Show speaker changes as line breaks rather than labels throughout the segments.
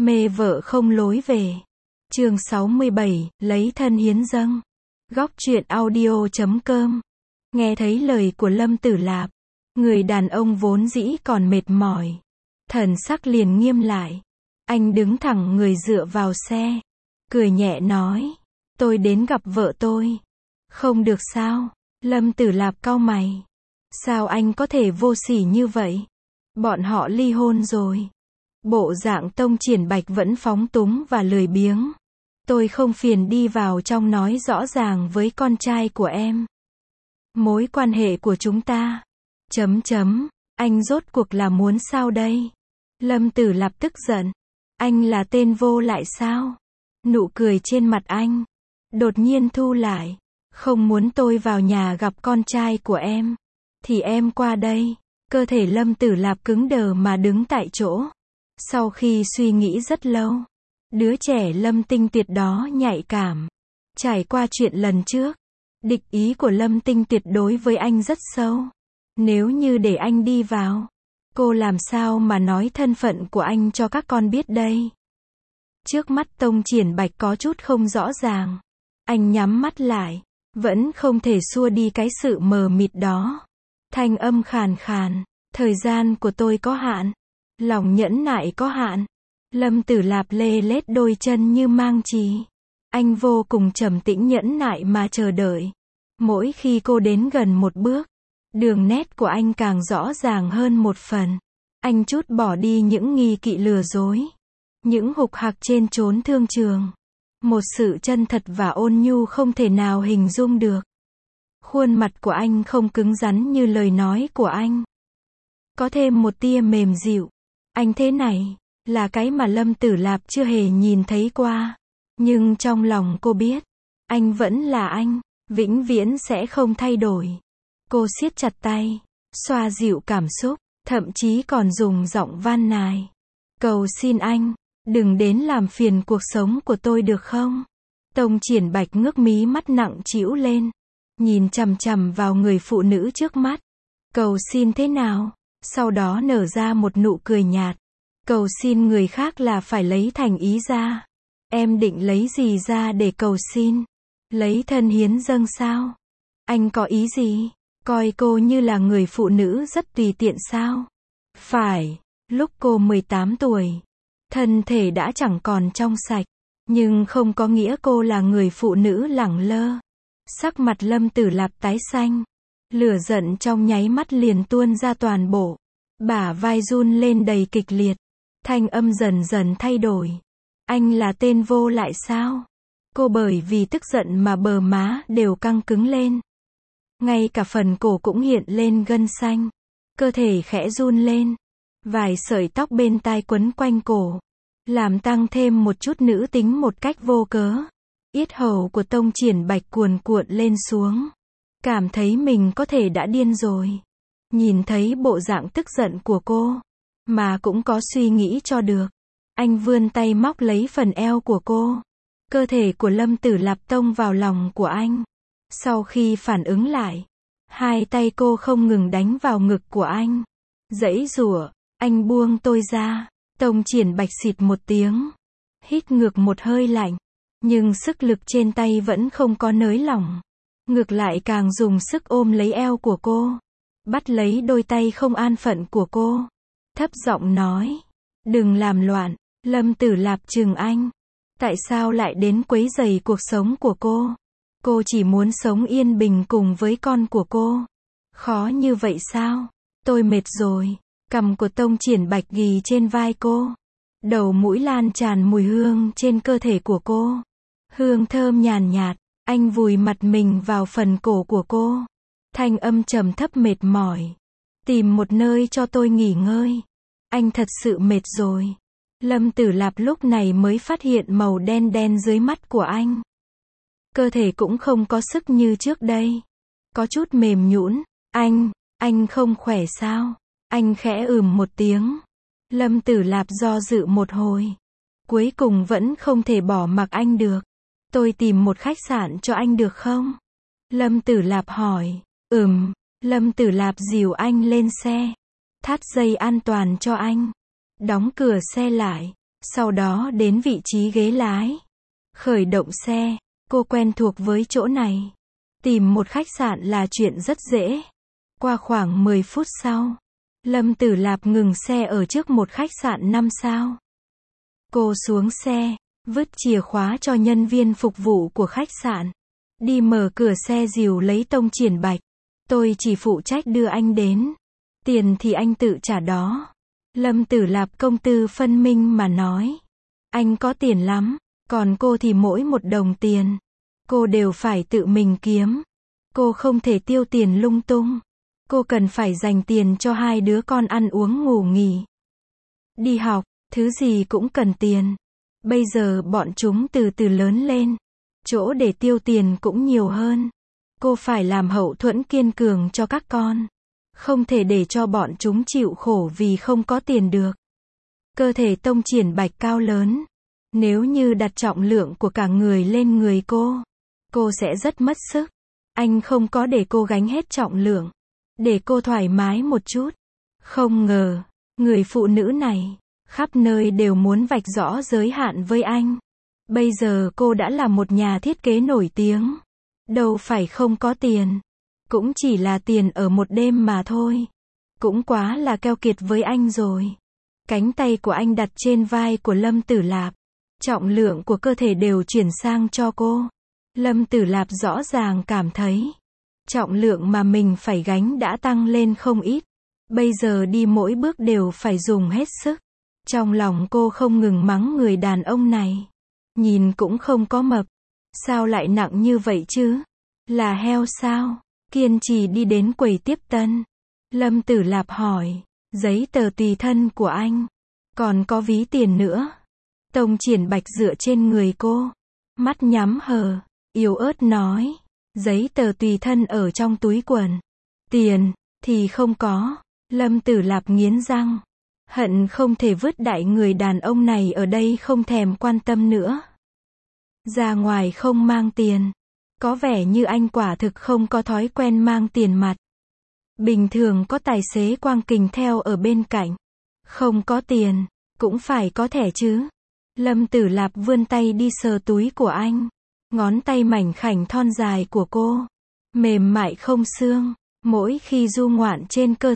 Mê vợ không lối về. Chương 67, lấy thân hiến dâng. Góc truyện audio.com. Nghe thấy lời của Lâm Tử Lạp, người đàn ông vốn dĩ còn mệt mỏi, thần sắc liền nghiêm lại. Anh đứng thẳng người dựa vào xe, cười nhẹ nói, tôi đến gặp vợ tôi. Không được sao? Lâm Tử Lạp cau mày. Sao anh có thể vô sỉ như vậy? Bọn họ ly hôn rồi. Bộ dạng Tông Triển Bạch vẫn phóng túng và lười biếng. Tôi không phiền đi vào trong nói rõ ràng với con trai của em. Mối quan hệ của chúng ta. Anh rốt cuộc là muốn sao đây? Lâm Tử Lạp tức giận. Anh là tên vô lại sao? Nụ cười trên mặt anh đột nhiên thu lại. Không muốn tôi vào nhà gặp con trai của em, thì em qua đây. Cơ thể Lâm Tử Lạp cứng đờ mà đứng tại chỗ. Sau khi suy nghĩ rất lâu, đứa trẻ Lâm Tinh Tuyệt đó nhạy cảm. Trải qua chuyện lần trước, địch ý của Lâm Tinh Tuyệt đối với anh rất sâu. Nếu như để anh đi vào, cô làm sao mà nói thân phận của anh cho các con biết đây? Trước mắt Tông Triển Bạch có chút không rõ ràng. Anh nhắm mắt lại, vẫn không thể xua đi cái sự mờ mịt đó. Thanh âm khàn khàn, thời gian của tôi có hạn, lòng nhẫn nại có hạn. Lâm Tử Lạp lê lết đôi chân như mang chì. Anh vô cùng trầm tĩnh nhẫn nại mà chờ đợi. Mỗi khi cô đến gần một bước, đường nét của anh càng rõ ràng hơn một phần. Anh trút bỏ đi những nghi kỵ lừa dối, những hục hặc trên chốn thương trường. Một sự chân thật và ôn nhu không thể nào hình dung được. Khuôn mặt của anh không cứng rắn như lời nói của anh. Có thêm một tia mềm dịu. Anh thế này, là cái mà Lâm Tử Lạp chưa hề nhìn thấy qua. Nhưng trong lòng cô biết, anh vẫn là anh, vĩnh viễn sẽ không thay đổi. Cô siết chặt tay, xoa dịu cảm xúc, thậm chí còn dùng giọng van nài. Cầu xin anh, đừng đến làm phiền cuộc sống của tôi được không? Tông Triển Bạch ngước mí mắt nặng trĩu lên, nhìn chằm chằm vào người phụ nữ trước mắt. Cầu xin thế nào? Sau đó nở ra một nụ cười nhạt. Cầu xin người khác là phải lấy thành ý ra. Em định lấy gì ra để cầu xin? Lấy thân hiến dâng sao? Anh có ý gì? Coi cô như là người phụ nữ rất tùy tiện sao? Phải, lúc cô 18 tuổi, thân thể đã chẳng còn trong sạch, nhưng không có nghĩa cô là người phụ nữ lẳng lơ. Sắc mặt Lâm Tử Lạp tái xanh, lửa giận trong nháy mắt liền tuôn ra toàn bộ, bả vai run lên đầy kịch liệt, thanh âm dần dần thay đổi. Anh là tên vô lại sao? Cô bởi vì tức giận mà bờ má đều căng cứng lên. Ngay cả phần cổ cũng hiện lên gân xanh, cơ thể khẽ run lên. Vài sợi tóc bên tai quấn quanh cổ, làm tăng thêm một chút nữ tính một cách vô cớ. Yết hầu của Tông Triển Bạch cuồn cuộn lên xuống. Cảm thấy mình có thể đã điên rồi. Nhìn thấy bộ dạng tức giận của cô, mà cũng có suy nghĩ cho được. Anh vươn tay móc lấy phần eo của cô. Cơ thể của Lâm Tử Lạp tông vào lòng của anh. Sau khi phản ứng lại, hai tay cô không ngừng đánh vào ngực của anh. Giãy giụa, anh buông tôi ra. Tông Triển Bạch xịt một tiếng, hít ngược một hơi lạnh. Nhưng sức lực trên tay vẫn không có nới lỏng. Ngược lại càng dùng sức ôm lấy eo của cô. Bắt lấy đôi tay không an phận của cô. Thấp giọng nói, đừng làm loạn. Lâm Tử Lạp trừng anh. Tại sao lại đến quấy rầy cuộc sống của cô? Cô chỉ muốn sống yên bình cùng với con của cô. Khó như vậy sao? Tôi mệt rồi. Cằm của Tông Triển Bạch ghì trên vai cô. Đầu mũi lan tràn mùi hương trên cơ thể của cô. Hương thơm nhàn nhạt. Anh vùi mặt mình vào phần cổ của cô. Thanh âm trầm thấp mệt mỏi. Tìm một nơi cho tôi nghỉ ngơi. Anh thật sự mệt rồi. Lâm Tử Lạp lúc này mới phát hiện màu đen đen dưới mắt của anh. Cơ thể cũng không có sức như trước đây. Có chút mềm nhũn. Anh không khỏe sao? Anh khẽ một tiếng. Lâm Tử Lạp do dự một hồi. Cuối cùng vẫn không thể bỏ mặc anh được. Tôi tìm một khách sạn cho anh được không? Lâm Tử Lạp hỏi. Lâm Tử Lạp dìu anh lên xe. Thắt dây an toàn cho anh. Đóng cửa xe lại. Sau đó đến vị trí ghế lái. Khởi động xe, cô quen thuộc với chỗ này. Tìm một khách sạn là chuyện rất dễ. Qua khoảng 10 phút sau, Lâm Tử Lạp ngừng xe ở trước một khách sạn 5 sao. Cô xuống xe, vứt chìa khóa cho nhân viên phục vụ của khách sạn. Đi mở cửa xe dìu lấy Tông Triển Bạch. Tôi chỉ phụ trách đưa anh đến. Tiền thì anh tự trả đó. Lâm Tử Lạp công tư phân minh mà nói. Anh có tiền lắm, còn cô thì mỗi một đồng tiền. Cô đều phải tự mình kiếm. Cô không thể tiêu tiền lung tung. Cô cần phải dành tiền cho hai đứa con ăn uống ngủ nghỉ. Đi học, thứ gì cũng cần tiền. Bây giờ bọn chúng từ từ lớn lên. Chỗ để tiêu tiền cũng nhiều hơn. Cô phải làm hậu thuẫn kiên cường cho các con. Không thể để cho bọn chúng chịu khổ vì không có tiền được. Cơ thể Tông Triển Bạch cao lớn. Nếu như đặt trọng lượng của cả người lên người cô sẽ rất mất sức. Anh không có để cô gánh hết trọng lượng. Để cô thoải mái một chút. Không ngờ, người phụ nữ này, khắp nơi đều muốn vạch rõ giới hạn với anh. Bây giờ cô đã là một nhà thiết kế nổi tiếng. Đâu phải không có tiền. Cũng chỉ là tiền ở một đêm mà thôi. Cũng quá là keo kiệt với anh rồi. Cánh tay của anh đặt trên vai của Lâm Tử Lạp. Trọng lượng của cơ thể đều chuyển sang cho cô. Lâm Tử Lạp rõ ràng cảm thấy trọng lượng mà mình phải gánh đã tăng lên không ít. Bây giờ đi mỗi bước đều phải dùng hết sức. Trong lòng cô không ngừng mắng người đàn ông này. Nhìn cũng không có mập. Sao lại nặng như vậy chứ? Là heo sao? Kiên trì đi đến quầy tiếp tân. Lâm Tử Lạp hỏi. Giấy tờ tùy thân của anh. Còn có ví tiền nữa. Tông Triển Bạch dựa trên người cô. Mắt nhắm hờ. Yếu ớt nói. Giấy tờ tùy thân ở trong túi quần. Tiền thì không có. Lâm Tử Lạp nghiến răng. Hận không thể vứt đại người đàn ông này ở đây không thèm quan tâm nữa. Ra ngoài không mang tiền. Có vẻ như anh quả thực không có thói quen mang tiền mặt. Bình thường có tài xế quang kình theo ở bên cạnh. Không có tiền, cũng phải có thẻ chứ. Lâm Tử Lạp vươn tay đi sờ túi của anh. Ngón tay mảnh khảnh thon dài của cô. Mềm mại không xương. Mỗi khi du ngoạn trên cơ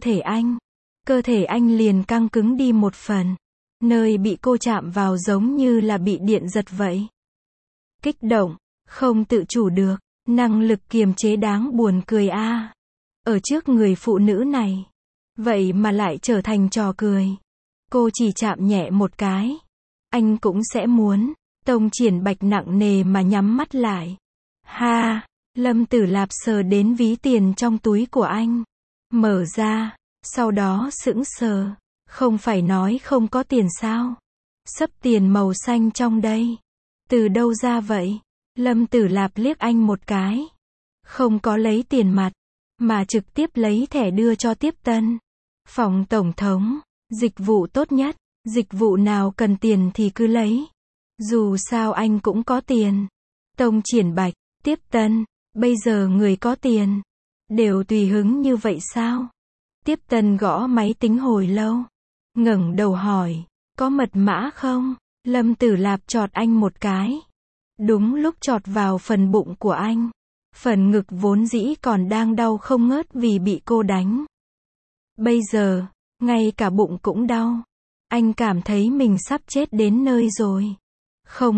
thể anh liền căng cứng đi một phần. Nơi bị cô chạm vào giống như là bị điện giật vậy. Kích động, không tự chủ được, năng lực kiềm chế đáng buồn cười a. Ở trước người phụ nữ này, vậy mà lại trở thành trò cười. Cô chỉ chạm nhẹ một cái, anh cũng sẽ muốn. Tông Triển Bạch nặng nề mà nhắm mắt lại. Ha, Lâm Tử Lạp sờ đến ví tiền trong túi của anh. Mở ra, sau đó sững sờ. Không phải nói không có tiền sao? Xấp tiền màu xanh trong đây. Từ đâu ra vậy? Lâm Tử Lạp liếc anh một cái. Không có lấy tiền mặt, mà trực tiếp lấy thẻ đưa cho tiếp tân. Phòng tổng thống, dịch vụ tốt nhất, dịch vụ nào cần tiền thì cứ lấy. Dù sao anh cũng có tiền. Tông Triển Bạch, tiếp tân, bây giờ người có tiền, đều tùy hứng như vậy sao? Tiếp tân gõ máy tính hồi lâu. Ngẩng đầu hỏi, có mật mã không? Lâm Tử Lạp chọt anh một cái. Đúng lúc chọt vào phần bụng của anh. Phần ngực vốn dĩ còn đang đau không ngớt vì bị cô đánh. Bây giờ, ngay cả bụng cũng đau. Anh cảm thấy mình sắp chết đến nơi rồi. Không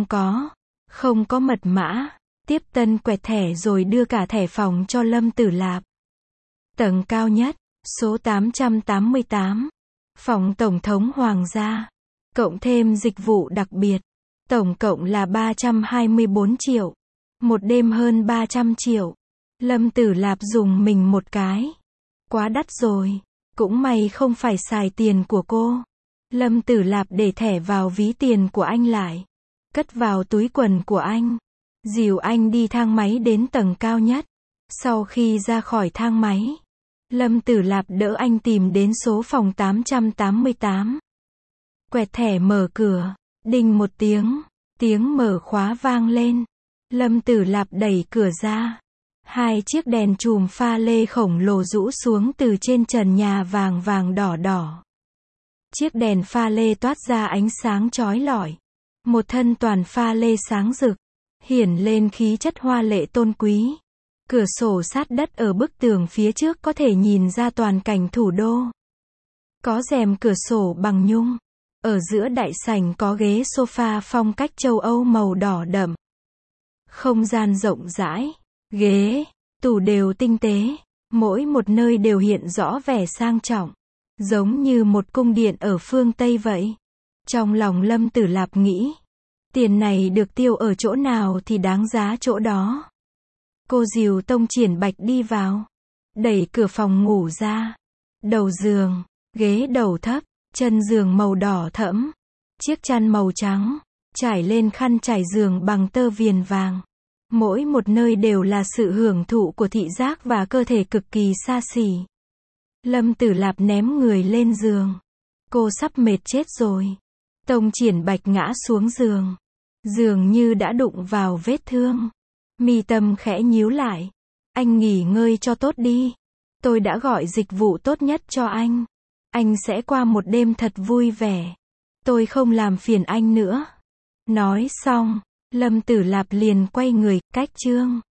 có mật mã. Tiếp tân quẹt thẻ rồi đưa cả thẻ phòng cho Lâm Tử Lạp. Tầng cao nhất, số 888. Phòng Tổng thống Hoàng gia. Cộng thêm dịch vụ đặc biệt. Tổng cộng là 324 triệu. Một đêm hơn 300 triệu. Lâm Tử Lạp dùng mình một cái. Quá đắt rồi. Cũng may không phải xài tiền của cô. Lâm Tử Lạp để thẻ vào ví tiền của anh lại. Cất vào túi quần của anh. Dìu anh đi thang máy đến tầng cao nhất. Sau khi ra khỏi thang máy, Lâm Tử Lạp đỡ anh tìm đến số phòng 888. Quẹt thẻ mở cửa. Đinh một tiếng. Tiếng mở khóa vang lên. Lâm Tử Lạp đẩy cửa ra. Hai chiếc đèn chùm pha lê khổng lồ rũ xuống từ trên trần nhà vàng vàng đỏ đỏ. Chiếc đèn pha lê toát ra ánh sáng chói lọi. Một thân toàn pha lê sáng rực, hiển lên khí chất hoa lệ tôn quý. Cửa sổ sát đất ở bức tường phía trước có thể nhìn ra toàn cảnh thủ đô. Có rèm cửa sổ bằng nhung. Ở giữa đại sảnh có ghế sofa phong cách châu Âu màu đỏ đậm. Không gian rộng rãi, ghế, tủ đều tinh tế, mỗi một nơi đều hiện rõ vẻ sang trọng, giống như một cung điện ở phương Tây vậy. Trong lòng Lâm Tử Lạp nghĩ, tiền này được tiêu ở chỗ nào thì đáng giá chỗ đó. Cô dìu Tông Triển Bạch đi vào, đẩy cửa phòng ngủ ra. Đầu giường, ghế đầu thấp, chân giường màu đỏ thẫm, chiếc chăn màu trắng, trải lên khăn trải giường bằng tơ viền vàng. Mỗi một nơi đều là sự hưởng thụ của thị giác và cơ thể cực kỳ xa xỉ. Lâm Tử Lạp ném người lên giường. Cô sắp mệt chết rồi. Tông Triển Bạch ngã xuống giường. Dường như đã đụng vào vết thương. Mi tâm khẽ nhíu lại. Anh nghỉ ngơi cho tốt đi. Tôi đã gọi dịch vụ tốt nhất cho anh. Anh sẽ qua một đêm thật vui vẻ. Tôi không làm phiền anh nữa. Nói xong, Lâm Tử Lạp liền quay người, cách chương.